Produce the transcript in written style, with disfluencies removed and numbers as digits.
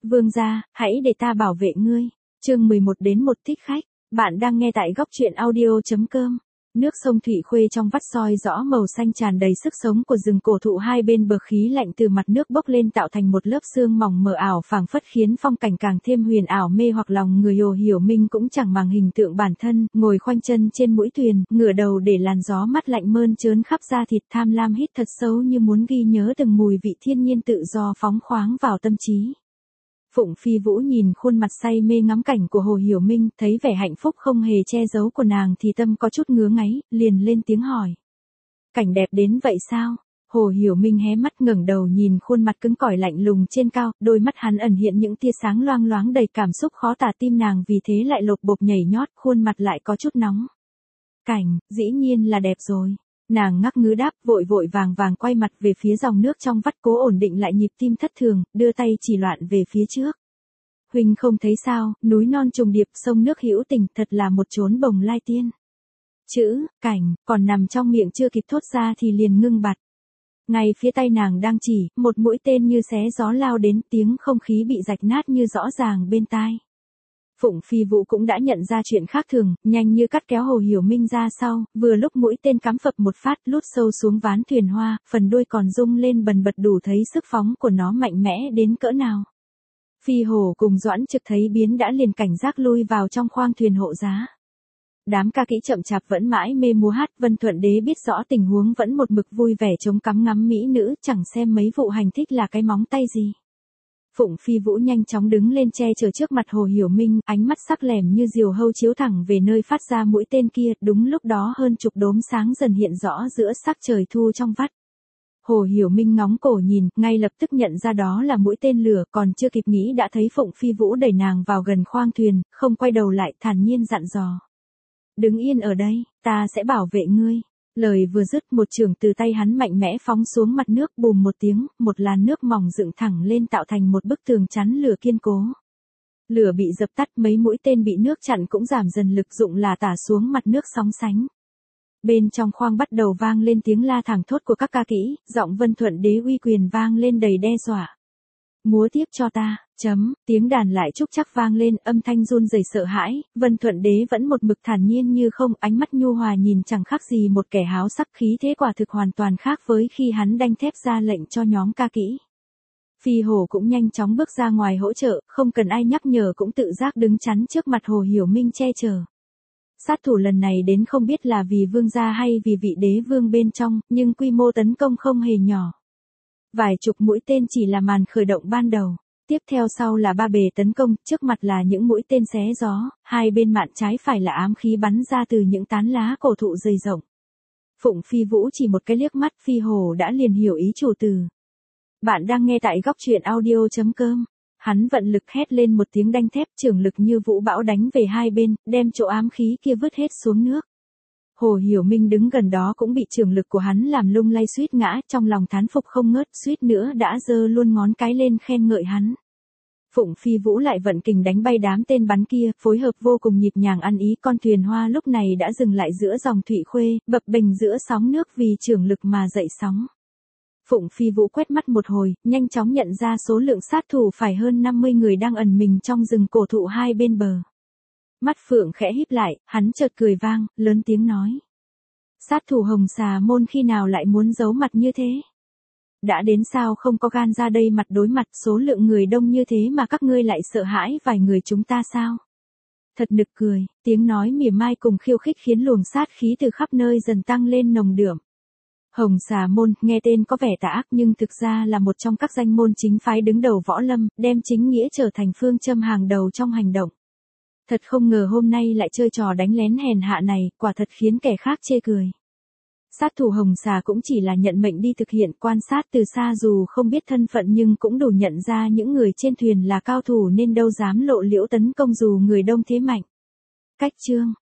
Vương gia, hãy để ta bảo vệ ngươi. Chương 11 đến 1 thích khách. Bạn đang nghe tại góc truyện audio.com. Nước sông Thủy Khuê trong vắt soi rõ màu xanh tràn đầy sức sống của rừng cổ thụ, hai bên bờ khí lạnh từ mặt nước bốc lên tạo thành một lớp sương mỏng mờ ảo phảng phất khiến phong cảnh càng thêm huyền ảo mê hoặc lòng người. Hồ Hiểu Minh cũng chẳng màng hình tượng bản thân, ngồi khoanh chân trên mũi thuyền, ngửa đầu để làn gió mát lạnh mơn trớn khắp da thịt, tham lam hít thật sâu như muốn ghi nhớ từng mùi vị thiên nhiên tự do phóng khoáng vào tâm trí. Phụng Phi Vũ nhìn khuôn mặt say mê ngắm cảnh của Hồ Hiểu Minh, thấy vẻ hạnh phúc không hề che giấu của nàng thì tâm có chút ngứa ngáy, liền lên tiếng hỏi. Cảnh đẹp đến vậy sao? Hồ Hiểu Minh hé mắt ngẩng đầu nhìn khuôn mặt cứng cỏi lạnh lùng trên cao, đôi mắt hắn ẩn hiện những tia sáng loang loáng đầy cảm xúc khó tả, tim nàng vì thế lại lột bột nhảy nhót, khuôn mặt lại có chút nóng. Cảnh, dĩ nhiên là đẹp rồi. Nàng ngắc ngứ đáp, vội vội vàng vàng quay mặt về phía dòng nước trong vắt, cố ổn định lại nhịp tim thất thường, đưa tay chỉ loạn về phía trước. Huynh không thấy sao, núi non trùng điệp, sông nước hữu tình, thật là một chốn bồng lai tiên. Chữ cảnh còn nằm trong miệng chưa kịp thốt ra thì liền ngưng bặt. Ngay phía tay nàng đang chỉ, một mũi tên như xé gió lao đến, tiếng không khí bị rạch nát như rõ ràng bên tai. Phụng Phi Vũ cũng đã nhận ra chuyện khác thường, nhanh như cắt kéo Hồ Hiểu Minh ra sau, vừa lúc mũi tên cắm phập một phát lút sâu xuống ván thuyền hoa, phần đuôi còn rung lên bần bật đủ thấy sức phóng của nó mạnh mẽ đến cỡ nào. Phi Hổ cùng Doãn Trực thấy biến đã liền cảnh giác lui vào trong khoang thuyền hộ giá. Đám ca kỹ chậm chạp vẫn mãi mê múa hát, Vân Thuận Đế biết rõ tình huống vẫn một mực vui vẻ chống cắm ngắm mỹ nữ, chẳng xem mấy vụ hành thích là cái móng tay gì. Phụng Phi Vũ nhanh chóng đứng lên che chở trước mặt Hồ Hiểu Minh, ánh mắt sắc lẻm như diều hâu chiếu thẳng về nơi phát ra mũi tên kia, đúng lúc đó hơn chục đốm sáng dần hiện rõ giữa sắc trời thu trong vắt. Hồ Hiểu Minh ngóng cổ nhìn, ngay lập tức nhận ra đó là mũi tên lửa, còn chưa kịp nghĩ đã thấy Phụng Phi Vũ đẩy nàng vào gần khoang thuyền, không quay đầu lại, thản nhiên dặn dò. Đứng yên ở đây, ta sẽ bảo vệ ngươi. Lời vừa dứt, một chưởng từ tay hắn mạnh mẽ phóng xuống mặt nước, bùm một tiếng, một làn nước mỏng dựng thẳng lên tạo thành một bức tường chắn lửa kiên cố. Lửa bị dập tắt, mấy mũi tên bị nước chặn cũng giảm dần lực dụng là tả xuống mặt nước sóng sánh. Bên trong khoang bắt đầu vang lên tiếng la thẳng thốt của các ca kỹ, giọng Vân Thuận Đế uy quyền vang lên đầy đe dọa. Múa tiếp cho ta, tiếng đàn lại trúc chắc vang lên, âm thanh run rẩy sợ hãi, Vân Thuận Đế vẫn một mực thản nhiên như không, ánh mắt nhu hòa nhìn chẳng khác gì một kẻ háo sắc, khí thế quả thực hoàn toàn khác với khi hắn đanh thép ra lệnh cho nhóm ca kỹ. Phi Hổ cũng nhanh chóng bước ra ngoài hỗ trợ, không cần ai nhắc nhở cũng tự giác đứng chắn trước mặt Hồ Hiểu Minh che chở. Sát thủ lần này đến không biết là vì vương gia hay vì vị đế vương bên trong, nhưng quy mô tấn công không hề nhỏ. Vài chục mũi tên chỉ là màn khởi động ban đầu. Tiếp theo sau là ba bề tấn công, trước mặt là những mũi tên xé gió, hai bên mạn trái phải là ám khí bắn ra từ những tán lá cổ thụ dày rộng. Phụng Phi Vũ chỉ một cái liếc mắt, Phi Hổ đã liền hiểu ý chủ từ. Bạn đang nghe tại góc truyện audio.com. Hắn vận lực hét lên một tiếng đanh thép, trường lực như vũ bão đánh về hai bên, đem chỗ ám khí kia vứt hết xuống nước. Hồ Hiểu Minh đứng gần đó cũng bị trường lực của hắn làm lung lay suýt ngã, trong lòng thán phục không ngớt, suýt nữa đã giơ luôn ngón cái lên khen ngợi hắn. Phụng Phi Vũ lại vận kình đánh bay đám tên bắn kia, phối hợp vô cùng nhịp nhàng ăn ý, con thuyền hoa lúc này đã dừng lại giữa dòng Thủy Khuê, bập bềnh giữa sóng nước vì trường lực mà dậy sóng. Phụng Phi Vũ quét mắt một hồi, nhanh chóng nhận ra số lượng sát thủ phải hơn 50 người đang ẩn mình trong rừng cổ thụ hai bên bờ. Mắt Phượng khẽ híp lại, hắn chợt cười vang, lớn tiếng nói. Sát thủ Hồng Xà Môn khi nào lại muốn giấu mặt như thế? Đã đến sao không có gan ra đây mặt đối mặt, số lượng người đông như thế mà các ngươi lại sợ hãi vài người chúng ta sao? Thật nực cười, tiếng nói mỉa mai cùng khiêu khích khiến luồng sát khí từ khắp nơi dần tăng lên nồng đượm. Hồng Xà Môn, nghe tên có vẻ tà ác nhưng thực ra là một trong các danh môn chính phái đứng đầu võ lâm, đem chính nghĩa trở thành phương châm hàng đầu trong hành động. Thật không ngờ hôm nay lại chơi trò đánh lén hèn hạ này, quả thật khiến kẻ khác chê cười. Sát thủ Hồng Xà cũng chỉ là nhận mệnh đi thực hiện, quan sát từ xa dù không biết thân phận nhưng cũng đủ nhận ra những người trên thuyền là cao thủ nên đâu dám lộ liễu tấn công dù người đông thế mạnh. Cách chương